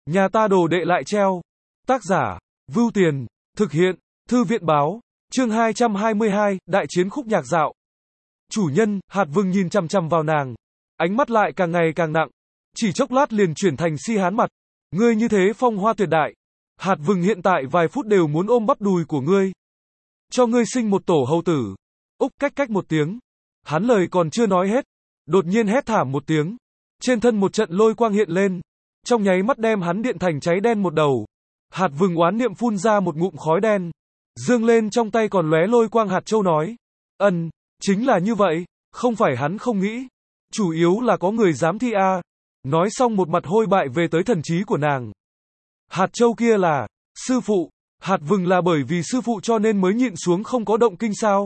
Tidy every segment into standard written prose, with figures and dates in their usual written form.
Nhà ta đồ đệ lại treo. Tác giả, Vưu Tiền, thực hiện, Thư viện báo, chương 222, đại chiến khúc nhạc dạo. Chủ nhân, Hạt Vừng nhìn chằm chằm vào nàng, ánh mắt lại càng ngày càng nặng, chỉ chốc lát liền chuyển thành si hán mặt. Ngươi như thế phong hoa tuyệt đại, Hạt Vừng hiện tại vài phút đều muốn ôm bắp đùi của ngươi. Cho ngươi sinh một tổ hầu tử. Úc cách cách một tiếng. Hắn lời còn chưa nói hết, đột nhiên hét thảm một tiếng. Trên thân một trận lôi quang hiện lên, trong nháy mắt đem hắn điện thành cháy đen một đầu. Hạt Vừng oán niệm phun ra một ngụm khói đen, dương lên trong tay còn lóe lôi quang hạt châu nói. Chính là như vậy, không phải hắn không nghĩ. Chủ yếu là có người dám thi a. Nói xong một mặt hôi bại về tới thần trí của nàng. Hạt châu kia là sư phụ, Hạt Vừng là bởi vì sư phụ cho nên mới nhịn xuống không có động kinh sao.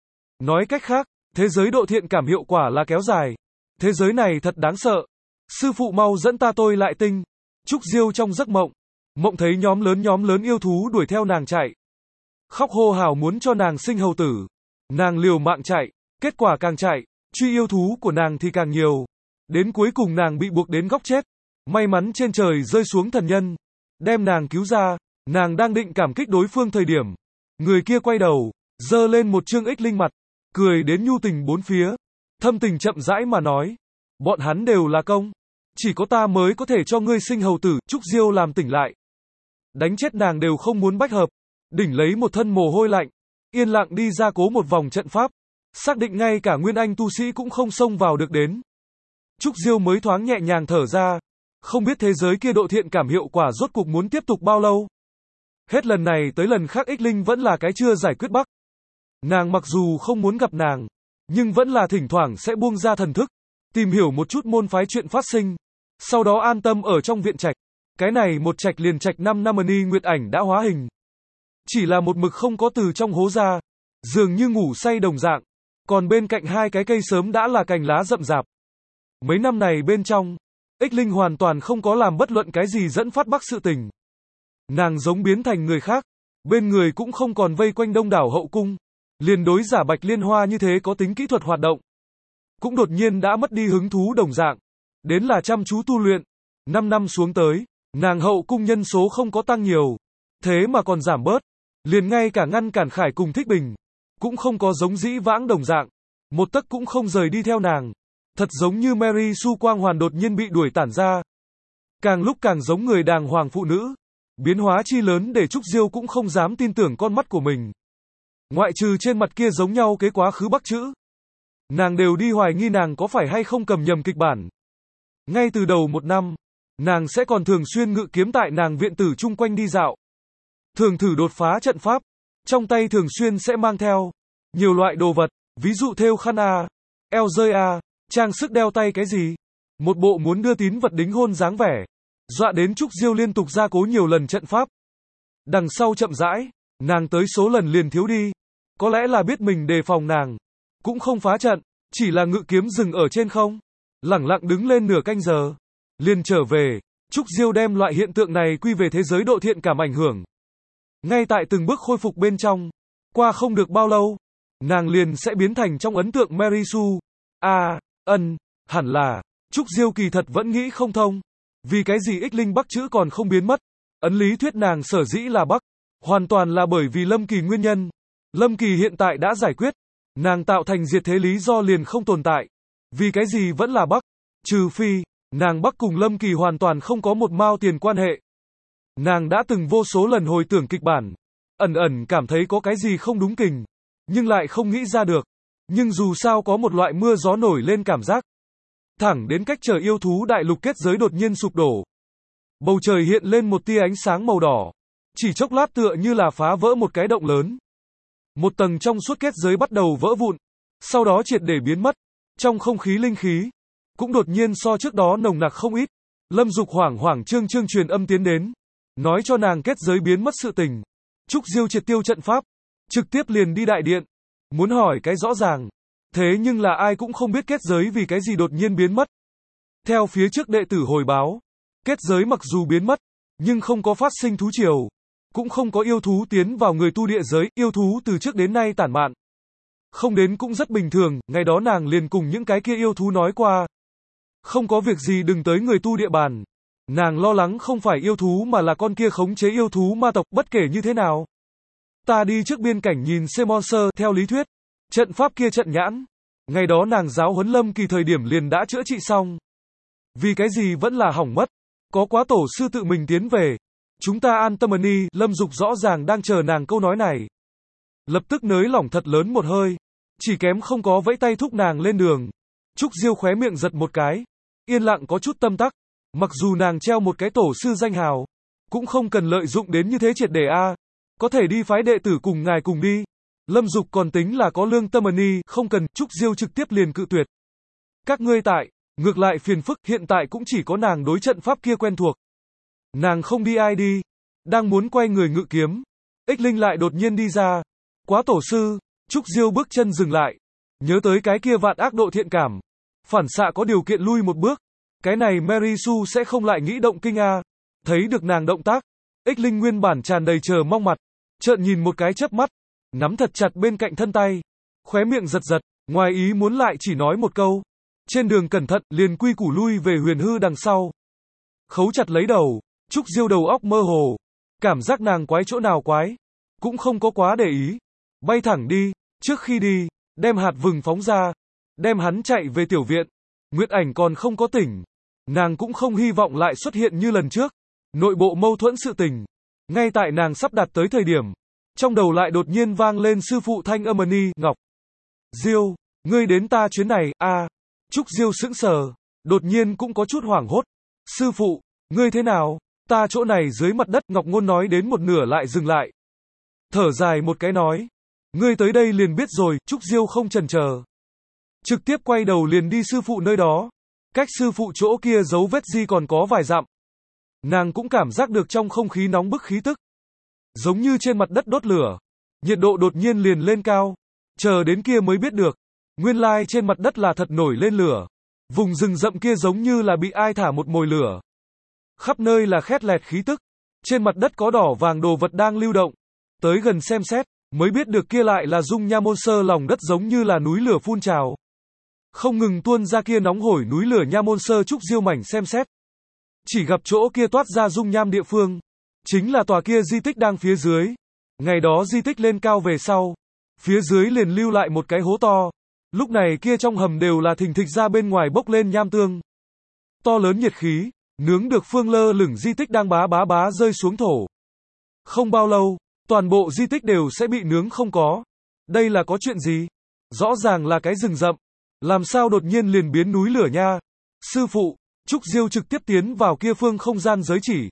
Nói cách khác, thế giới độ thiện cảm hiệu quả là kéo dài. Thế giới này thật đáng sợ. Sư phụ mau dẫn tôi lại tinh. Trúc Diêu trong giấc mộng, mộng thấy nhóm lớn yêu thú đuổi theo nàng chạy. Khóc hô hào muốn cho nàng sinh hầu tử. Nàng liều mạng chạy, kết quả càng chạy, truy yêu thú của nàng thì càng nhiều. Đến cuối cùng nàng bị buộc đến góc chết. May mắn trên trời rơi xuống thần nhân, đem nàng cứu ra. Nàng đang định cảm kích đối phương thời điểm, người kia quay đầu, giơ lên một trương ích linh mặt, cười đến nhu tình bốn phía, thâm tình chậm rãi mà nói, bọn hắn đều là công, chỉ có ta mới có thể cho ngươi sinh hầu tử. Trúc Diêu làm tỉnh lại, đánh chết nàng đều không muốn bách hợp, đỉnh lấy một thân mồ hôi lạnh, yên lặng đi ra cố một vòng trận pháp, xác định ngay cả nguyên anh tu sĩ cũng không xông vào được đến. Trúc Diêu mới thoáng nhẹ nhàng thở ra, không biết thế giới kia độ thiện cảm hiệu quả rốt cuộc muốn tiếp tục bao lâu. Hết lần này tới lần khác ích linh vẫn là cái chưa giải quyết bắc. Nàng mặc dù không muốn gặp nàng, nhưng vẫn là thỉnh thoảng sẽ buông ra thần thức, tìm hiểu một chút môn phái chuyện phát sinh, sau đó an tâm ở trong viện trạch. Cái này một trạch liền trạch 5 năm Ni Nguyệt Ảnh đã hóa hình. Chỉ là một mực không có từ trong hố ra, dường như ngủ say đồng dạng, còn bên cạnh hai cái cây sớm đã là cành lá rậm rạp. Mấy năm này bên trong, ích linh hoàn toàn không có làm bất luận cái gì dẫn phát bắc sự tình. Nàng giống biến thành người khác, bên người cũng không còn vây quanh đông đảo hậu cung, liền đối giả Bạch Liên Hoa như thế có tính kỹ thuật hoạt động, cũng đột nhiên đã mất đi hứng thú đồng dạng, đến là chăm chú tu luyện. 5 năm xuống tới, nàng hậu cung nhân số không có tăng nhiều, thế mà còn giảm bớt, liền ngay cả ngăn cản Khải cùng Thích Bình, cũng không có giống dĩ vãng đồng dạng, một tấc cũng không rời đi theo nàng, thật giống như Mary Sue quang hoàn đột nhiên bị đuổi tản ra, càng lúc càng giống người đàng hoàng phụ nữ. Biến hóa chi lớn để Trúc Diêu cũng không dám tin tưởng con mắt của mình. Ngoại trừ trên mặt kia giống nhau cái quá khứ bắc chữ, nàng đều đi hoài nghi nàng có phải hay không cầm nhầm kịch bản. Ngay từ đầu một năm, nàng sẽ còn thường xuyên ngự kiếm tại nàng viện tử chung quanh đi dạo, thường thử đột phá trận pháp, trong tay thường xuyên sẽ mang theo nhiều loại đồ vật, ví dụ thêu khăn a, eo rơi a, trang sức đeo tay cái gì, một bộ muốn đưa tín vật đính hôn dáng vẻ. Dọa đến Trúc Diêu liên tục gia cố nhiều lần trận pháp. Đằng sau chậm rãi, nàng tới số lần liền thiếu đi. Có lẽ là biết mình đề phòng nàng, cũng không phá trận, chỉ là ngự kiếm dừng ở trên không, lẳng lặng đứng lên nửa canh giờ, liền trở về. Trúc Diêu đem loại hiện tượng này quy về thế giới độ thiện cảm ảnh hưởng. Ngay tại từng bước khôi phục bên trong, qua không được bao lâu, nàng liền sẽ biến thành trong ấn tượng Mary Sue. Hẳn là, Trúc Diêu kỳ thật vẫn nghĩ không thông. Vì cái gì ích linh bắc chữ còn không biến mất? Ấn lý thuyết nàng sở dĩ là bắc, hoàn toàn là bởi vì Lâm Kỳ nguyên nhân. Lâm Kỳ hiện tại đã giải quyết, nàng tạo thành diệt thế lý do liền không tồn tại. Vì cái gì vẫn là bắc? Trừ phi, nàng bắc cùng Lâm Kỳ hoàn toàn không có một mao tiền quan hệ. Nàng đã từng vô số lần hồi tưởng kịch bản, ẩn cảm thấy có cái gì không đúng kình, nhưng lại không nghĩ ra được. Nhưng dù sao có một loại mưa gió nổi lên cảm giác. Thẳng đến cách chờ yêu thú đại lục kết giới đột nhiên sụp đổ. Bầu trời hiện lên một tia ánh sáng màu đỏ. Chỉ chốc lát tựa như là phá vỡ một cái động lớn. Một tầng trong suốt kết giới bắt đầu vỡ vụn. Sau đó triệt để biến mất. Trong không khí linh khí cũng đột nhiên so trước đó nồng nặc không ít. Lâm Dục hoảng trương truyền âm tiến đến, nói cho nàng kết giới biến mất sự tình. Trúc Diêu triệt tiêu trận pháp, trực tiếp liền đi đại điện, muốn hỏi cái rõ ràng. Thế nhưng là ai cũng không biết kết giới vì cái gì đột nhiên biến mất. Theo phía trước đệ tử hồi báo, kết giới mặc dù biến mất, nhưng không có phát sinh thú triều, cũng không có yêu thú tiến vào người tu địa giới, yêu thú từ trước đến nay tản mạn. Không đến cũng rất bình thường, ngày đó nàng liền cùng những cái kia yêu thú nói qua. Không có việc gì đừng tới người tu địa bàn. Nàng lo lắng không phải yêu thú mà là con kia khống chế yêu thú ma tộc, bất kể như thế nào. Ta đi trước biên cảnh nhìn xem monster, theo lý thuyết. Trận pháp kia trận nhãn. Ngày đó nàng giáo huấn Lâm Kỳ thời điểm liền đã chữa trị xong. Vì cái gì vẫn là hỏng mất. Có quá tổ sư tự mình tiến về. Chúng ta an tâm đi, Lâm Dục rõ ràng đang chờ nàng câu nói này. Lập tức nới lỏng thật lớn một hơi. Chỉ kém không có vẫy tay thúc nàng lên đường. Trúc Diêu khóe miệng giật một cái. Yên lặng có chút tâm tắc. Mặc dù nàng treo một cái tổ sư danh hào. Cũng không cần lợi dụng đến như thế triệt để a. Có thể đi phái đệ tử cùng ngài cùng đi. Lâm Dục còn tính là có lương tâm đi, không cần, Trúc Diêu trực tiếp liền cự tuyệt. Các ngươi tại, ngược lại phiền phức, hiện tại cũng chỉ có nàng đối trận pháp kia quen thuộc. Nàng không đi ai đi. Đang muốn quay người ngự kiếm. Ích Linh lại đột nhiên đi ra. Quá tổ sư, Trúc Diêu bước chân dừng lại. Nhớ tới cái kia vạn ác độ thiện cảm. Phản xạ có điều kiện lui một bước. Cái này Mary Sue sẽ không lại nghĩ động kinh a. Thấy được nàng động tác. Ích Linh nguyên bản tràn đầy chờ mong mặt. Trợn nhìn một cái chớp mắt. Nắm thật chặt bên cạnh thân tay. Khóe miệng giật giật. Ngoài ý muốn lại chỉ nói một câu. Trên đường cẩn thận, liền quy củ lui về huyền hư đằng sau. Khấu chặt lấy đầu. Trúc Diêu đầu óc mơ hồ. Cảm giác nàng quái chỗ nào quái. Cũng không có quá để ý. Bay thẳng đi. Trước khi đi, đem hạt vừng phóng ra. Đem hắn chạy về tiểu viện. Nguyệt Ảnh còn không có tỉnh. Nàng cũng không hy vọng lại xuất hiện như lần trước. Nội bộ mâu thuẫn sự tình. Ngay tại nàng sắp đạt tới thời điểm. Trong đầu lại đột nhiên vang lên sư phụ thanh âm Ngọc. Diêu, ngươi đến ta chuyến này, a. Trúc Diêu sững sờ. Đột nhiên cũng có chút hoảng hốt. Sư phụ, ngươi thế nào? Ta chỗ này dưới mặt đất, Ngọc Ngôn nói đến một nửa lại dừng lại. Thở dài một cái nói. Ngươi tới đây liền biết rồi, Trúc Diêu không chần chờ. Trực tiếp quay đầu liền đi sư phụ nơi đó. Cách sư phụ chỗ kia dấu vết di còn có vài dặm. Nàng cũng cảm giác được trong không khí nóng bức khí tức. Giống như trên mặt đất đốt lửa. Nhiệt độ đột nhiên liền lên cao. Chờ đến kia mới biết được. Nguyên lai trên mặt đất là thật nổi lên lửa. Vùng rừng rậm kia giống như là bị ai thả một mồi lửa. Khắp nơi là khét lẹt khí tức. Trên mặt đất có đỏ vàng đồ vật đang lưu động. Tới gần xem xét, mới biết được kia lại là dung nham môn sơ, lòng đất giống như là núi lửa phun trào. Không ngừng tuôn ra kia nóng hổi núi lửa nha môn sơ. Trúc Diêu mảnh xem xét. Chỉ gặp chỗ kia toát ra dung nham địa phương. Chính là tòa kia di tích đang phía dưới. Ngày đó di tích lên cao về sau. Phía dưới liền lưu lại một cái hố to. Lúc này kia trong hầm đều là thình thịch ra bên ngoài bốc lên nham tương. To lớn nhiệt khí, nướng được phương lơ lửng di tích đang bá bá rơi xuống thổ. Không bao lâu, toàn bộ di tích đều sẽ bị nướng không có. Đây là có chuyện gì? Rõ ràng là cái rừng rậm. Làm sao đột nhiên liền biến núi lửa nha? Sư phụ, Trúc Diêu trực tiếp tiến vào kia phương không gian giới chỉ.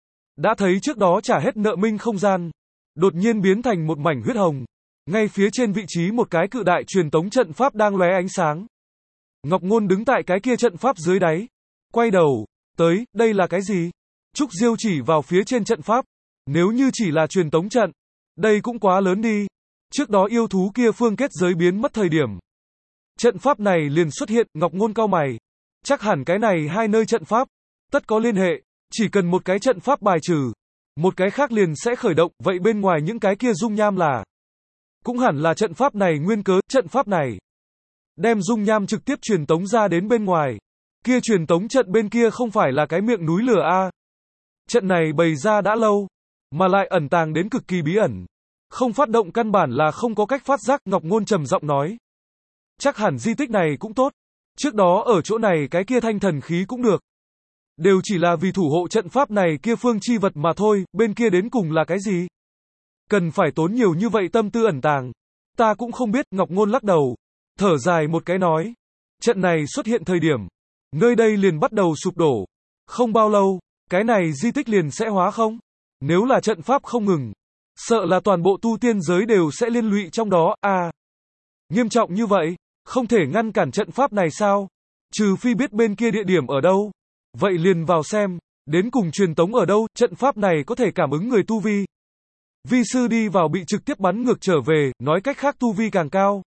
Đã thấy trước đó trả hết nợ minh không gian. Đột nhiên biến thành một mảnh huyết hồng. Ngay phía trên vị trí một cái cự đại truyền tống trận pháp đang lóe ánh sáng. Ngọc Ngôn đứng tại cái kia trận pháp dưới đáy. Quay đầu, tới, đây là cái gì? Trúc Diêu chỉ vào phía trên trận pháp. Nếu như chỉ là truyền tống trận, đây cũng quá lớn đi. Trước đó yêu thú kia phương kết giới biến mất thời điểm. Trận pháp này liền xuất hiện, Ngọc Ngôn cau mày. Chắc hẳn cái này hai nơi trận pháp, tất có liên hệ. Chỉ cần một cái trận pháp bài trừ, một cái khác liền sẽ khởi động, vậy bên ngoài những cái kia dung nham là. Cũng hẳn là trận pháp này nguyên cớ, trận pháp này. Đem dung nham trực tiếp truyền tống ra đến bên ngoài. Kia truyền tống trận bên kia không phải là cái miệng núi lửa a. Trận này bày ra đã lâu, mà lại ẩn tàng đến cực kỳ bí ẩn. Không phát động căn bản là không có cách phát giác, Ngọc Ngôn trầm giọng nói. Chắc hẳn di tích này cũng tốt. Trước đó ở chỗ này cái kia thanh thần khí cũng được. Đều chỉ là vì thủ hộ trận pháp này kia phương chi vật mà thôi, bên kia đến cùng là cái gì? Cần phải tốn nhiều như vậy tâm tư ẩn tàng. Ta cũng không biết, Ngọc Ngôn lắc đầu. Thở dài một cái nói. Trận này xuất hiện thời điểm. Nơi đây liền bắt đầu sụp đổ. Không bao lâu, cái này di tích liền sẽ hóa không? Nếu là trận pháp không ngừng. Sợ là toàn bộ tu tiên giới đều sẽ liên lụy trong đó, nghiêm trọng như vậy, không thể ngăn cản trận pháp này sao? Trừ phi biết bên kia địa điểm ở đâu. Vậy liền vào xem, đến cùng truyền tống ở đâu, trận pháp này có thể cảm ứng người tu vi. Vi sư đi vào bị trực tiếp bắn ngược trở về, nói cách khác tu vi càng cao.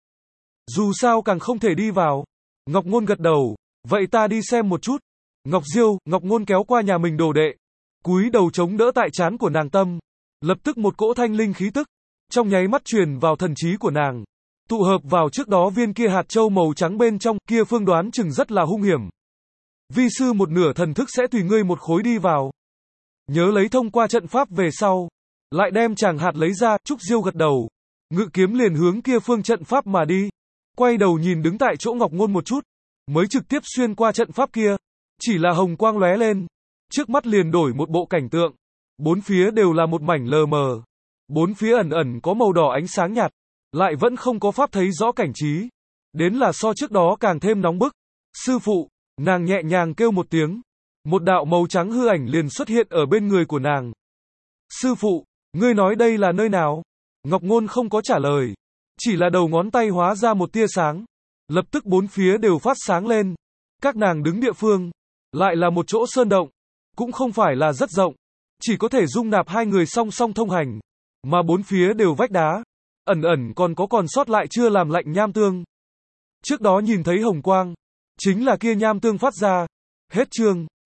Dù sao càng không thể đi vào. Ngọc Ngôn gật đầu, vậy ta đi xem một chút. Ngọc Diêu, Ngọc Ngôn kéo qua nhà mình đồ đệ. Cúi đầu chống đỡ tại trán của nàng tâm. Lập tức một cỗ thanh linh khí tức. Trong nháy mắt truyền vào thần trí của nàng. Tụ hợp vào trước đó viên kia hạt châu màu trắng bên trong, kia phương đoán chừng rất là hung hiểm. Vi sư một nửa thần thức sẽ tùy ngươi một khối đi vào. Nhớ lấy thông qua trận pháp về sau. Lại đem chàng hạt lấy ra, Trúc Diêu gật đầu. Ngự kiếm liền hướng kia phương trận pháp mà đi. Quay đầu nhìn đứng tại chỗ Ngọc Ngôn một chút. Mới trực tiếp xuyên qua trận pháp kia. Chỉ là hồng quang lóe lên. Trước mắt liền đổi một bộ cảnh tượng. Bốn phía đều là một mảnh lờ mờ. Bốn phía ẩn ẩn có màu đỏ ánh sáng nhạt. Lại vẫn không có pháp thấy rõ cảnh trí. Đến là so trước đó càng thêm nóng bức. Sư phụ, nàng nhẹ nhàng kêu một tiếng. Một đạo màu trắng hư ảnh liền xuất hiện ở bên người của nàng. Sư phụ, ngươi nói đây là nơi nào? Ngọc Ngôn không có trả lời. Chỉ là đầu ngón tay hóa ra một tia sáng. Lập tức bốn phía đều phát sáng lên. Các nàng đứng địa phương. Lại là một chỗ sơn động. Cũng không phải là rất rộng. Chỉ có thể dung nạp hai người song song thông hành. Mà bốn phía đều vách đá. Ẩn ẩn còn sót lại chưa làm lạnh nham tương. Trước đó nhìn thấy hồng quang. Chính là kia nham tương phát ra. Hết chương.